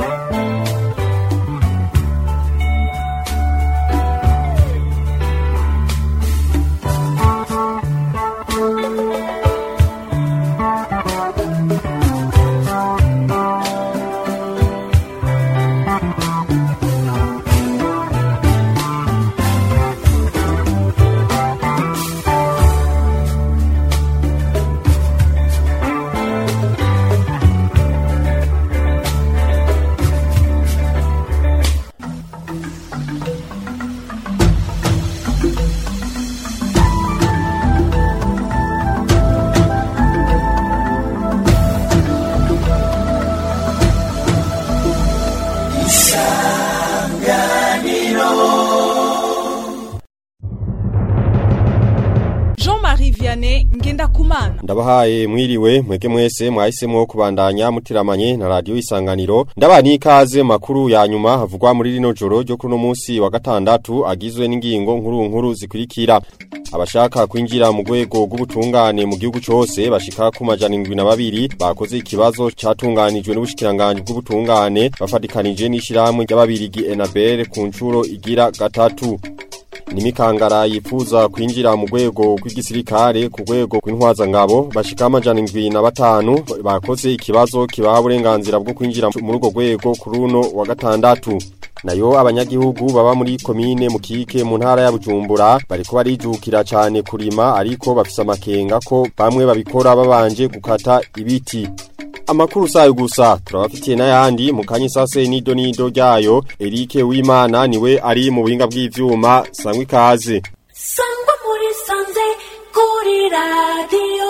Ndabahaye mwiriwe mwege mwese mwahisemo kubandanya mutiramanye na radio Isanganiro ndabani ikaze makuru ya nyuma havugwa muri rino joro ryo kuno munsi wa gatandatu agizwe n'ingingo nkuru zikurikira. Abashaka kwinjira mu rwego rw'ubutungane mu gihugu cyose bashika ku majana 72 bakoze ikibazo catunganijwe n'ubushikiranganje bw'ubutungane bafatikanije n'ishiramwe ry'ababirigi Enabel ku ncuro igira gatatu. Nimikangara yifuza kwinjira mu rwego rw'igisirikare ku rwego rw'intwaza ngabo bashika amajana 75 bakoze ikibazo kibaha uburenganzira bwo kwinjira muri urwo rwego kuri uno wa gatandatu. Nayo abanyagihugu baba muri komine Mukike mu ntara ya Bujumbura bariko barijukira cyane kurima ariko bafise amakenga ko bamwe babikora babanje gukata ibiti. Amakuru sayo gusa turabafitiye n'ayandi mu kanyisase nido ryayo Eric Wimana niwe ari mu buhinga bw'ivyuma sangwa ikaze. Sangwa muri sanze kuri radio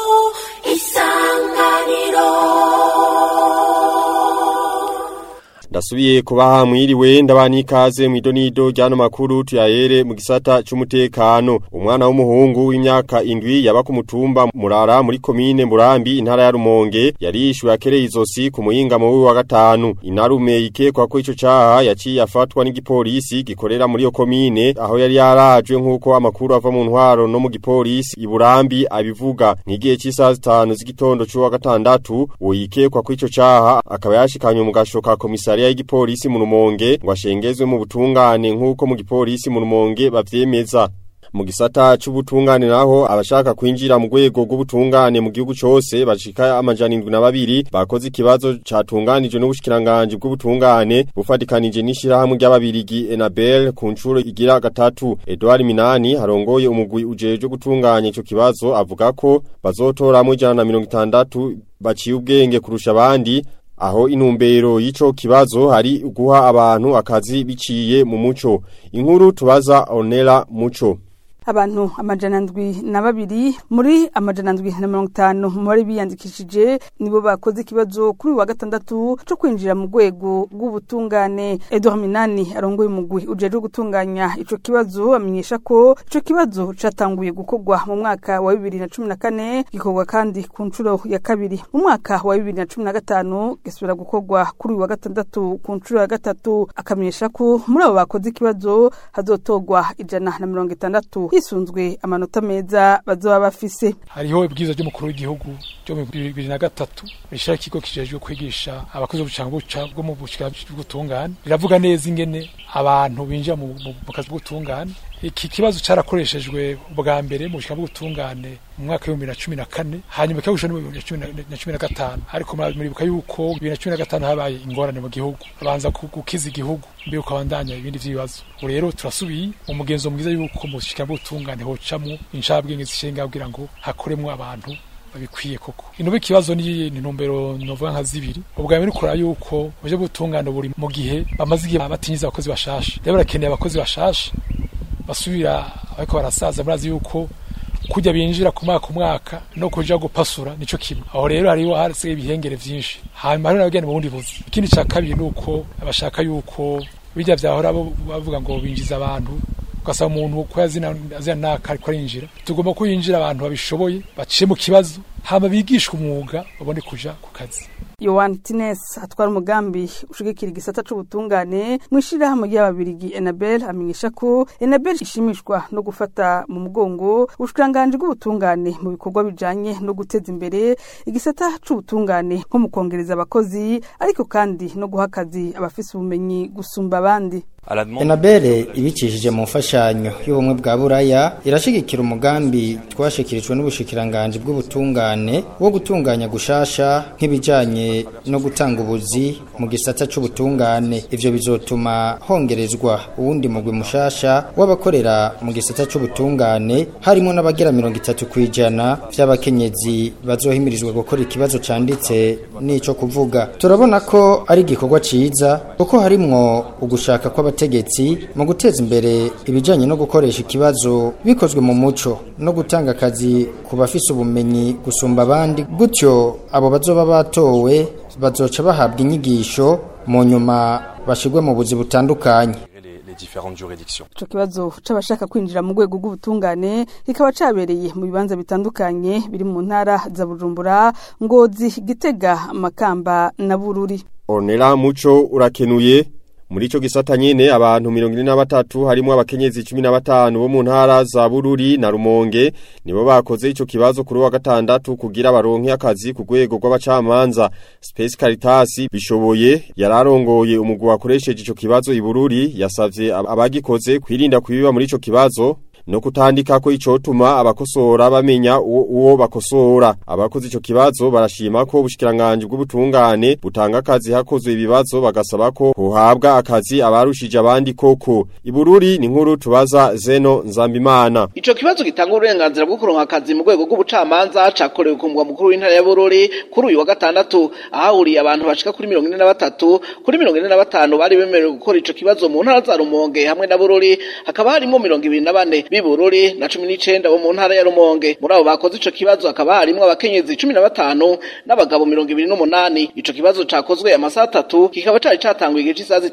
Isanganiro. Ndasubiye kubaha mwiriwe ndabani ikaze mwidonido ryano makuru tuyahere mu gisata c'umutekano. Umwana w'umuhungu w'imyaka 7 yaba ku mutumba Murara muri komine Murambi intara ya Rumonge yarishwe akereye izosi ku muyinga mu wa gatanu. Inarume ikekwa ko ico caha yaciye afatwa n'igipolisi gikorera muri yo komine aho yari yarajwe nkuko amakuru ava mu ntwaro no mu gipolisi iburambi abivuga. N'igihe cy'isaha 5 z'igitondo cyo wa gatandatu uwo yikekwa ko ico caha akaba yashikanywe mu gashoka komisari y'igipolisi mu Rumonge ngo ashengezwe mu butungane nkuko mu gipolisi mu Rumonge bavyemeza. Mu gisata c'ubutungane naho abashaka kwinjira mu rwego rw'ubutungane mu gihugu cyose bashika amajana 72 bakoze ikibazo catunganije n'ubushikiranganje bw'ubutungane bufatikanije n'ishirahamwe ry'ababirigi Enabel ku ncuro igira gatatu. Edouard Minani harongoye umugwi ujeje gutunganya ico kibazo avuga ko bazotoramwe 160 baciye ubwenge kurusha abandi. Aho inumbero y'ico kibazo hari guha abantu akazi biciye mu muco. Inkuru tubaza Onela Muco. Abantu amajana 72 muri amajana 150 muri biyandikishije nibo bakoze ikibazo kuri wa gatandatu cyo kwinjira mu rwego rw'ubutungane. Edouard Minani arongoye umugwi ujeje gutunganya ico kibazo amenyesha ko ico kibazo catanguye gukorwa mu mwaka wa 2014 gikorwa kandi ku ncuro ya kabiri mu mwaka wa 2015 gisubira gukorwa kuri wa gatandatu ku ncuro ya gatatu. Akamenyesha ko muri abo bakoze ikibazo hazotogwa 160 hisunzwe amanota meza bazoba bafise. Hariho ibwiza ry'umukuru w'igihugu cyo mu 2023 rishaka ikigo kijejwe kwigisha abakozi bwo mu bushikiranganje bw'ubutungane biravuga neza ingene abantu binjira mu kazi bw'ubutungane. Iki kibazo carakoreshejwe ubwa mbere mu bushikiranganje bw'ubutungane mu mwaka wa 2014 hanyuma cyagusha mu 2015 ariko muribuka yuko 2015 habaye ingorane mu gihugu abanza gukiza igihugu mbe ukabandanya ibindi vy'ibibazo. Rero turasubiye umugenzo mwiza yuko mu bushikiranganje bw'ubutungane hocamo inshabwenge zishenga kugira ngo hakoremwe abantu babikwiye koko. Inobe kibazo ni ntumbero novuga nka zibiri. Ubwa mbere ukora yuko uje butungana buri mu gihe bamaze igihe batinyiza abakozi bashasha. Rero barakeneye abakozi bashasha basubira ariko barasaza murazi yuko kujya binjira ku mwaka no kuja gupasura nico kimwe. Aho rero hariho harase ibihengere vyinshi. Hanyuma rero abagenda mu bundi buzi. Ikindi ca kabiri nuko abashaka yuko bijya vyahora bavuga ngo binjiza abantu ugasaba umuntu ko yazina ariko arinjira. Tugomba kuyinjira abantu babishoboye baciye mu kibazo hama bigishwa umwuga babone kuja ku kazi. Yohan Tines atwara umugambi ushigikira igisata c'ubutungane mwishirahamwe y'ababirigi Enabel amenyesha ko Enabel ishimishwa no gufata mu mugongo ubushikiranganje bw'ubutungane mu bikorwa bijanye no guteza imbere igisata c'ubutungane nko mu kongereza abakozi ariko kandi no guha akazi abafise ubumenyi gusumba abandi. Enabel ibicishije mu mfashanyo y'ubumwe bwa Buraya irashigikira umugambi twashikirijwe n'ubushikiranganje bw'ubutungane wo gutunganya gushasha nk'ibijanye no gutanga ubuzi mu gisata c'ubutungane. Ivyo bizotuma hongerezwa uwundi mugwi mushasha w'abakorera mu gisata c'ubutungane harimo n'abagera 30% vy'abakenyezi bazohimirizwa gukora ikibazo canditse n'ico kuvuga. Turabona ko ari igikorwa ciza kuko harimwo ugushaka kwa abategetsi mu guteza imbere ibijanye no gukoresha ikibazo bikozwe mu muco no gutanga akazi ku bafise ubumenyi gusumba abandi, gutyo abo bazoba batowe bazoca bahabwa inyigisho mu nyuma bashirwe mu buzi butandukanye. Ico kibazo c'abashaka kwinjira mu rwego rw'ubutungane kikaba cabereye mu bibanza bitandukanye biri mu ntara za Bujumbura, Ngozi, Gitega, Makamba na Bururi. Ornella Muco urakenuye. Muri ico gisata nyene abantu 43 harimo abakenyezi 15 bo mu ntara za Bururi na Rumonge nibo bakoze ico kibazo kuri wa gatandatu kugira baronke akazi ku rwego rw'abacamanza. Space Caritas bishoboye yararongoye umugwi wakoresheje ico kibazo i Bururi yasavye abagikoze kwirinda kwibiba muri ico kibazo no kutandika ko icotuma abakosora bamenya uwo bakosora. Abakoze ico kibazo barashima ko ubushikiranganje bw'ubutungane butanga akazi hakozwe ibibazo bagasaba ko hohabwa akazi abarushije abandi koko. Ibururi ni nkuru tubaza Zeno Nzambimana. Ico kibazo gitanga uburenganzira bwo kuronka akazi mu rwego rw'ubucamanza cakorewe ku mugwa mukuru w'intara ya Bururi kuri uyu wa gatandatu ahahuriye abantu bashika kuri 43 kuri 45 bari bemerewe gukora ico kibazo mu ntara za Rumonge hamwe na Bururi, hakaba harimo 24 Bururi na 19 bo mu ntara ya Rumonge. Muri abo bakoze ico kibazo akaba harimo abakenyezi 15 n'abagabo 28. Ico kibazo cakozwe amasaha 3 kikaba cari catanguye igice isaha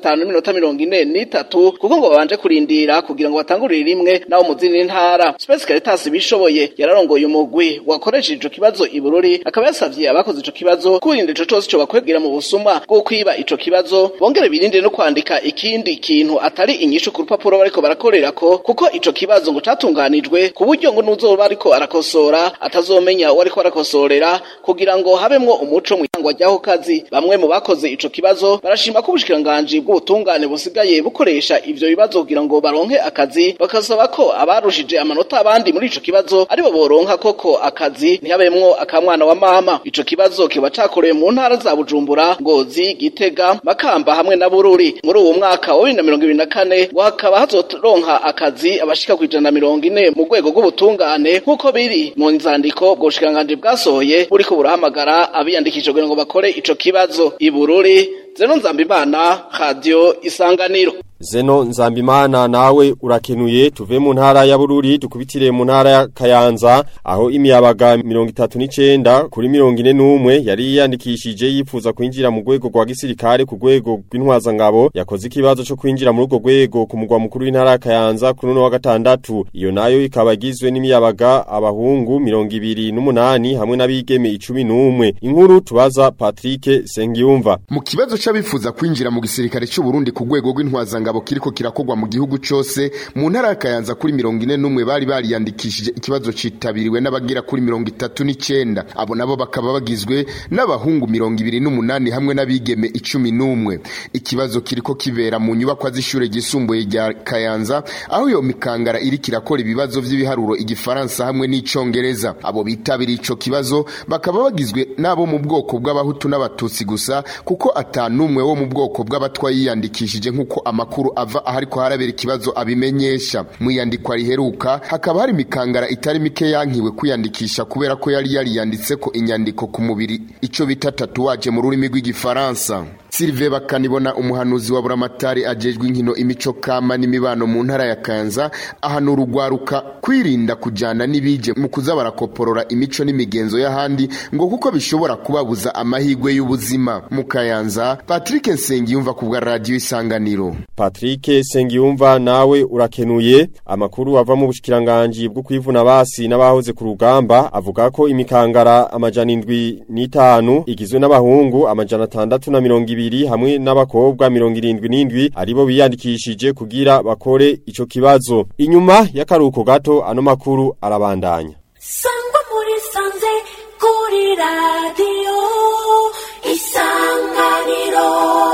5:43 kuko ngo babanje kurindira kugira ngo batangurire rimwe nawo mu zindi ntara. Space Caritas bishoboye yararongoye umugwi wakoresheje ico kibazo i Bururi, akaba yasavye abakoze ico kibazo kurinda ico cose cyo bakwegera mu busuma bwo kwiba ico kibazo, bongere birinde no kwandika ikindi kintu atari inyishu ku rupapuro bariko barakorerako, kuko ico kibazo ngo catunganijwe ku buryo ngo nuzoba ariko arakosora atazomenya uwo ariko arakosorera kugira ngo habemwo umuco mu itangwa ryaho kazi. Bamwe mu bakoze ico kibazo barashima ko ubushikiranganje bw'ubutungane busigaye bukoresha ivyo bibazo kugira ngo baronke akazi, bakasaba ko abarushije amanota abandi muri ico kibazo aribo boronka koko akazi ntihabemwo akamwana wa mama. Ico kibazo kiba cakorewe mu ntara za Bujumbura, Ngozi, Gitega, Makamba hamwe na Bururi. Muri uwo mwaka wa 2024 ngo hakaba hazoronka akazi abashika ku 140 mu rwego rw'ubutungane nk'uko biri mu nzandiko bw'ubushikiranganje bwasohoye buriko burahamagara abiyandikishije kugira ngo bakore ico kibazo. I Bururi, Zeno Nzambimana, Radio Isanganiro. Zeno Nzambimana nawe urakenuye. Tuve mu ntara ya Bururi tukubitire mu ntara ya Kayanza aho imiyabaga 39 kuri 41 yari yandikishije yifuza kwinjira mu rwego rwa gisirikare ku rwego rw'intwaza ngabo yakoze ikibazo cyo kwinjira muri urwo rwego ku mugwa mukuru w'intara ya Kayanza kuri no wa gatandatu. Iyo nayo ikabagizwe n'imiyabaga abahungu 28 hamwe n'abigeme 11. Inkuru tubaza Patrick Sengiyumva. Mu kibazo c'abifuza kwinjira mu gisirikare cy'u Burundi ku rwego rw'intwaza ngabo kiriko kirakogwa mu gihugu cyose mu ntara ya Kayanza kuri 41 bari bariyandikishije ikibazo citabiriwe n'abagira kuri 39. Abo nabo bakaba bagizwe n'abahungu 28 hamwe n'abigeme 11. Ikibazo kiriko kibera mu nyubako z'ishure gisumbuye rya Kayanza aho yo mikangara iri kirakora ibibazo vy'ibiharuro igifaransa hamwe n'icongereza. Abo bitabiriye ico kibazo bakaba bagizwe nabo mu bwoko bw'abahutu n'abatutsi gusa kuko atanumwe wo mu bwoko bw'abatwa yiyandikishije nkuko amakuru ava ahariko harabera ikibazo abimenyesha. Mu yandikwa riheruka hakaba hari mikangara itari mike yankiwe kwiyandikisha kubera ko yari yariyanditseko inyandiko ku mubiri ico bita tatouage mu rurimi rw'igifaransa. Sylvain Bakanibona umuhanuzi wa Buramatari ajejwe inkino imico kama n'imibano mu ntara ya Kayanza ahanura urugwaruka kwirinda kujana n'ibije mu kuza barakoporora imico n'imigenzo y'ahandi ngo kuko bishobora kubabuza amahigwe y'ubuzima. Mu Kayanza, Patrick Nsengiyumva ku bwa radio Isanganiro. Patrick Nsengiyumva nawe urakenuye. Amakuru ava mu bushikiranganje bwo kwivuna basi n'abahoze ku rugamba avuga ko imikangara amajana 75 igizwe n'abahungu amajana 620 hamwe n'abakobwa 77 aribo biyandikishije kugira bakore ico kibazo. Inyuma y'akaruko gato ano makuru arabandanya. Sangwa muri sanze kuri radio Isanganiro.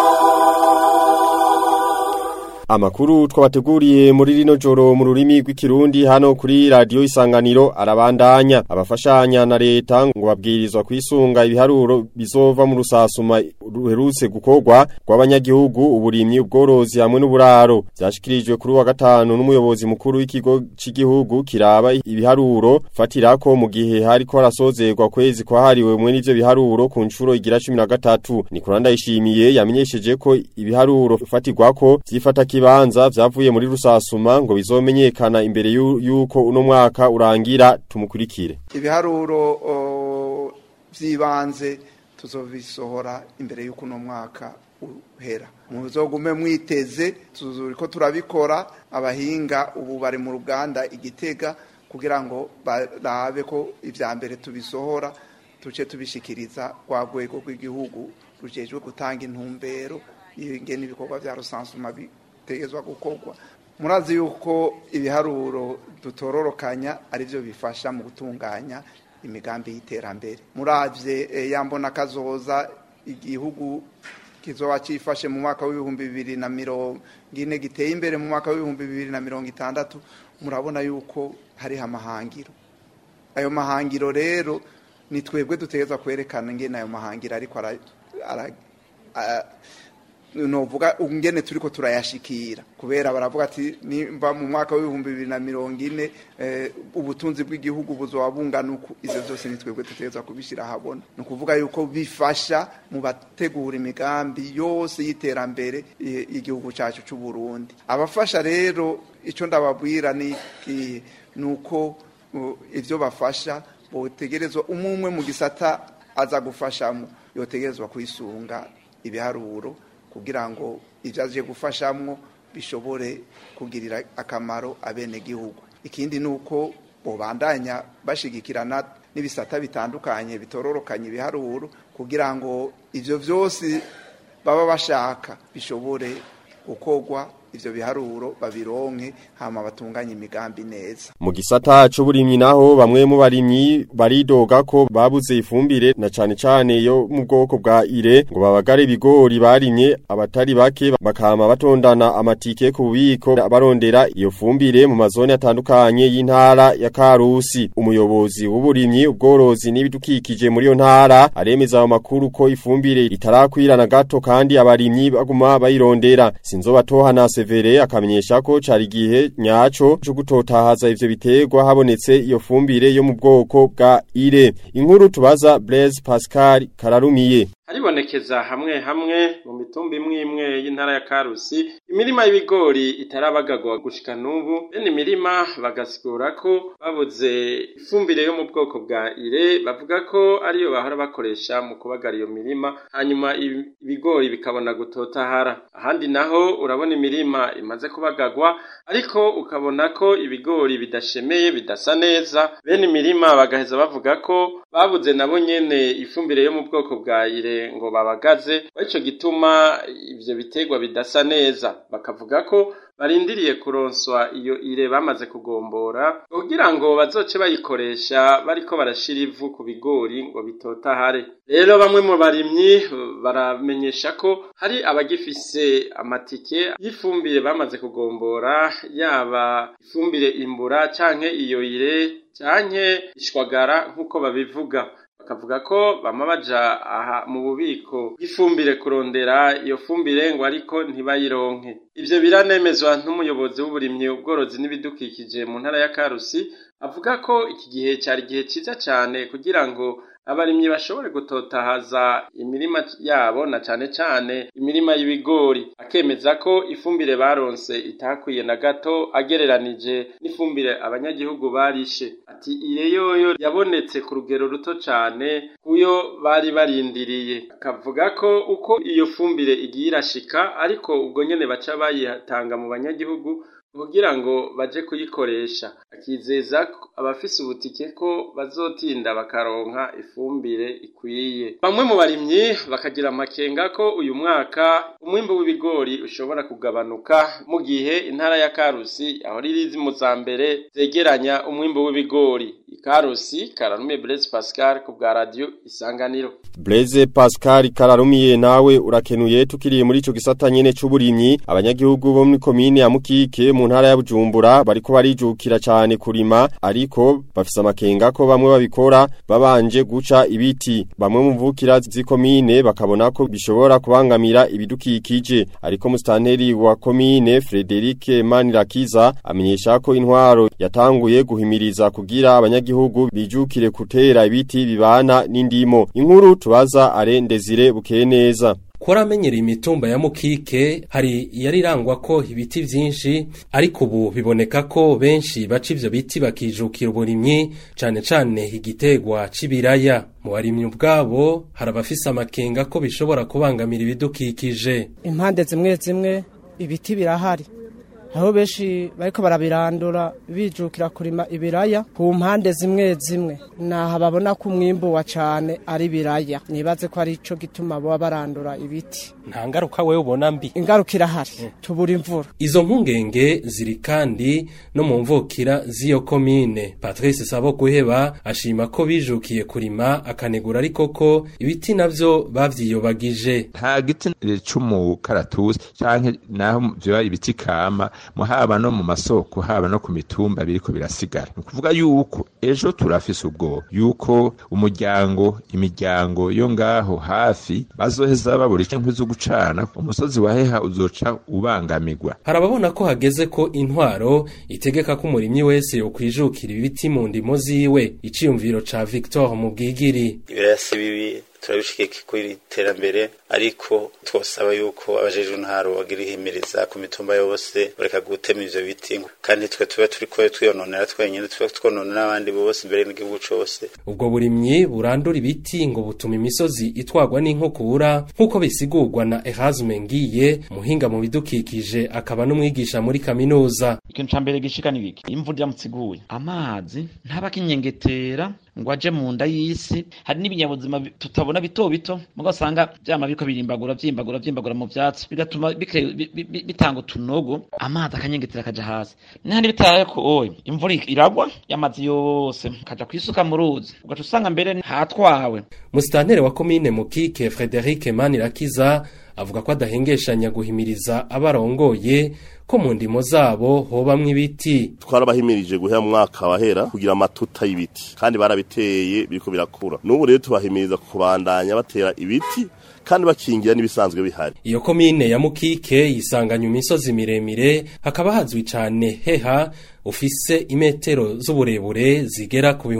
Amakuru twabateguriye muri rino joro mu rurimi rw'ikirundi hano kuri radio Isanganiro arabandanya. Abafashanya na leta ngo babwirizwa kwisunga ibiharuro bizova mu rusasuma ruherutse gukorwa rw'abanyagihugu uburimyi ubworozi hamwe n'uburaro. Byashikirijwe kuri wa gatanu n'umuyobozi mukuru w'ikigo cy'igihugu kiraba ibiharuro fatirako mu gihe hariko arasozerwa kwezi kwahariwe mwe n'ivyo biharuro ku ncuro igira 13. Nikuranda yishimiye yamenyesheje ko ibiharuro fatirwako vyifata kibanza vyavuye muri rusasuma ngo bizomenyekana imbere yuko uno mwaka urangira. Tumukurikire. Ibiharuro vyibanze tuzobisohora imbere yuko uno mwaka uhera. Muzogume mwiteze tuzuriko turabikora. Abahinga ubu bari mu ruganda Igitega kugira ngo barabe ko ivya mbere tubisohora tuce tubishikiriza kwa rwego rw'igihugu rujejwe gutanga intumbero ingene ibikorwa vya rusansuma tegezwa gukorwa. Murazi yuko ibiharuro dutororokanya ari byo bifasha mu gutunganya imigambi y'iterambere. Muravye yambona kazoza igihugu kizoba cifashe mu mwaka w'2040 giteye imbere mu mwaka w'2060 murabona yuko hari amahangiro. Ayo mahangiro rero ni twebwe dutegeza kwerekana ingene ayo mahangiro ariko novuga ungene turiko turayashikira kubera baravuga ati nimba mu mwaka w'2040 ubutunzi bw'igihugu buzoba bunganuku. Izo zose ni twebwe tuteza kubishira habona. No kuvuga yuko bifasha mu bategura imigambi yose y'iterambere igihugu cyacu cy'u Burundi. Abafasha rero ico ndababwira ni nuko ivyo bafasha botegerezwa umumwe mu gisata aza gufashamo yotegerezwa kwisunga ibiharuro kugira ngo ivyaje gufashamwo bishobore kugirira akamaro abene gihugu. Ikindi nuko bobandanya bashigikirana n'ibisata bitandukanye bitororokanye ibiharuro kugira ngo ivyo vyose baba bashaka bishobore gukorwa. Ivyo biharuro babironke hama batunganye imigambi neza. Mu gisata c'uburimyi naho bamwe mu barimyi baridoga ko babuze ifumbire na cane yo mu bwoko bwa ire ngo babagare ibigori barimye. Abatari bake bakama batondana amatike ku bubiko barondera iyo fumbire mu mazone atandukanye y'intara ya Karusi. Umuyobozi w'uburimyi ubworozi n'ibidukikije muri yo ntara aremeza amakuru ko ifumbire itarakwirana gato kandi abarimyi baguma bayirondera. Sinzobatohana Severe akamenyesha ko cari gihe nyaco cyo gutotahaza ivyo biterwa habonetse iyo fumbire yo mu bwoko bwa ire. Inkuru tubaza Blaise Pascal Kararumiye. Haribonekeza hamwe mu mitumba imwe y'intara ya Karusi imirima y'ibigori itarabagagwa gushika n'ubu. Bene imirima bagasigura ko babuze ifumbire yo mu bwoko bwa ire, bavuga ko ariyo bahora bakoresha mu kubagara iyo mirima hanyuma ibigori bikabona gutotahara. Ahandi naho urabona imirima imaze kubagagwa ariko ukabona ko ibigori bidashemeye bidasa neza. Bene imirima bagaheza bavuga ko babuze nabo nyene ifumbire yo mu bwoko bwa ire ngo babagaze, ico gituma ivyo biterwa bidasa neza. Bakavuga ko barindiriye kuronswa iyo ire bamaze kugombora kugira ngo bazoce bayikoresha bariko barashira ivu ku bigori ngo bitotahare. Rero bamwe mu barimyi baramenyesha ko hari abagifise amatike y'ifumbire bamaze kugombora, yaba ifumbire imbura canke iyo ire canke ishwagara nkuko babivuga. Bakavuga ko bama baja aha mu bubiko bw'ifumbire kurondera iyo fumbire ngo ariko ntibayironke. Ivyo biranemezwa n'umuyobozi w'uburimyi ubworozi n'ibidukikije mu ntara ya Karusi, avuga ko iki gihe cyari gihe ciza cyane kugira ngo abarimyi bashobore gutotahaza imirima yabo na cane cane imirima y'ibigori, akemeza ko ifumbire baronse itakwiye na gato agereranije n'ifumbire abanyagihugu barishe. Ati ire yoyo yabonetse ku rugero ruto cane kuyo bari barindiriye, akavuga ko uko iyo fumbire igiye irashika ariko ubwo nyene baca bayitanga mu banyagihugu kugira ngo baje kuyikoresha. Akizeza abafise ubutike ko bazotinda bakaronka ifumbire ikwiye. Bamwe mu barimyi bakagira amakenga ko uyu mwaka umwimbu w'ibigori ushobora kugabanuka mu gihe intara ya Karusi aho ririzi mu za mbere zegeranya umwimbu w'ibigori. Karusi Kararumiye Blaise Pascal ku bwa radio Isanganiro. Blaise Pascal Kararumiye nawe urakenuye. Tukiriye muri ico gisata nyene c'uburimyi, abanyagihugu bo muri komine ya Mukike mu ntara ya Bujumbura bariko barijukira cyane kurima, ariko bafise amakenga ko bamwe babikora babanje guca ibiti. Bamwe mu mvukira z'ikomine bakabona ko bishobora kubangamira ibidukikije, ariko mustanteri wa komine Frederic Manirakiza amenyesha ko intwaro yatanguye guhimiriza kugira abanyagihugu bijukire kutera ibiti bibana n'indimo. Inkuru tubaza Arendezire Bukeneza. Kora amenyera imitumba ya Mukike hari yarirangwa ko ibiti vyinshi, ariko ubu biboneka ko benshi baca ivyo biti bakijukira uburimyi, cane cane igitegwa c'ibiraya. Mu barimyi ubwabo hari abafise amakenga ko bishobora kubangamira ibidukikije. Impande zimwe zimwe ibiti birahari, aho benshi bariko barabirandura bijukira kurima ibiraya ku mpande zimwe zimwe, naho babona ko umwimbu wa cane ari ibiraya. Nibaze ko ari ico gituma bo barandura ibiti. Nta ngaruka wewe ubona mbi? Ingaruka irahari, tubura imvura. Izo mpungenge ziri kandi no mu mvukira z'iyo komine. Patrice Saboguheba ashima ko bijukiye kurima, akanegura ariko ko ibiti navyo bavyiyobagije. Nta giti c'umukaratusi canke naho vyo ibiti kama muhaba no mu masoko haba no ku mitumba biriko birasigara. Nukuvuga yuko ejo turafise ubwo yuko imiryango yo ngaho hafi bazoheza babura ikintu zo gucana, umusozi waheha uzoca ubangamirwa. Harababona ko hageze ko intwaro itegeka ko umurimyi wese yo kwijukira ibiti mu ndimo ziwe. Iciyumviro ca Victor mu Bwigiri. Birasi bibi turabishikike kuri terambere, ariko twosaba yuko abajeje ntaro bagira ihimiriza ku mitumba yose bareka gutema ivyo biti, kandi twe tube turiko twiyononera twenyine, twe twononera abandi bose imbere n'igihugu cose. Ubwo burimyi burandura ibiti ngo butuma imisozi itwagwa n'inkukura, nkuko bisigurwa na Erasme Ngiye, muhinga mu bidukikije akaba n'umwigisha muri kaminuza. Ikintu cambere gishika nibiki, imvura yamutsiguye, amazi ntaba kinyengetera ngo aje mu nda y'isi. Hari n'ibinyabuzima tutabona bito bito mugasanga byama biko byimbagura mu vyatsi, bigatuma bitanga utunogo, amazi akanyengetera akaja hasi. N'ahandi bitaye ko imvura iragwa y'amazi yose kaja kwisuka mu ruzi, ugaca usanga mbere hatwawe. Musitanteri wa komine Mukike Frederic Manirakiza avuga ko adahengeshanya guhimiriza abarongoye ko mu ndimo zabo hobamwe ibiti. Twarabahimirije guhera mu mwaka wahera kugira amatuta y'ibiti, kandi barabiteye biriko birakura. N'ubu rero tubahimiriza kubandanya batera ibiti kandi bakingira nibisanzwe bihari. Iyo komine ya Mukike yisanganya imisozi miremire, hakaba hazwi cyane heha ufise imetero z'uburebure zigera ku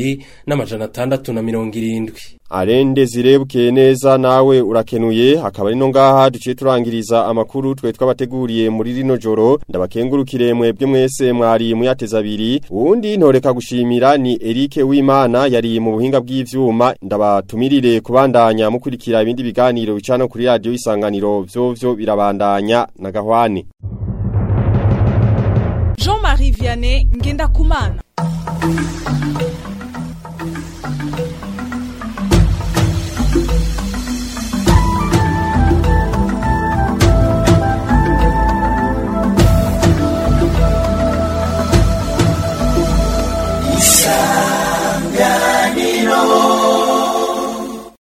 2670. Arendezire Bukeneza nawe urakenuye. Hakaba rino ngaha duciye turangiriza amakuru twe twabateguriye muri rino joro. Ndabakengurukire mwebwe mwese mwari muyateza abiri. Uwundi ntoreka gushimira ni Eric Wimana yari mu buhinga bw'ivyuma. Ndabatumirire kubandanya mukurikira ibindi biganiro bicano kuri radio Isanganiro, vyovyo birabandanya na gahwane. Jean-Marie Vianney Ngendakumana.